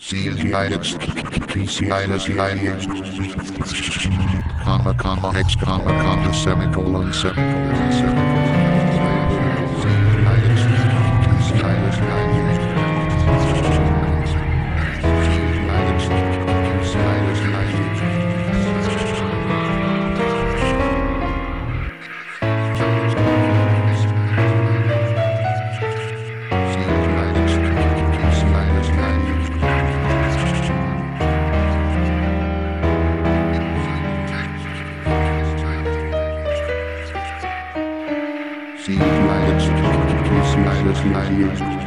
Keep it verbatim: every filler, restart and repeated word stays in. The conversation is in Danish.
United Peace United United comma comma X comma comma semicolon semicolon semicolon United Peace United United Peace United United United, United, United.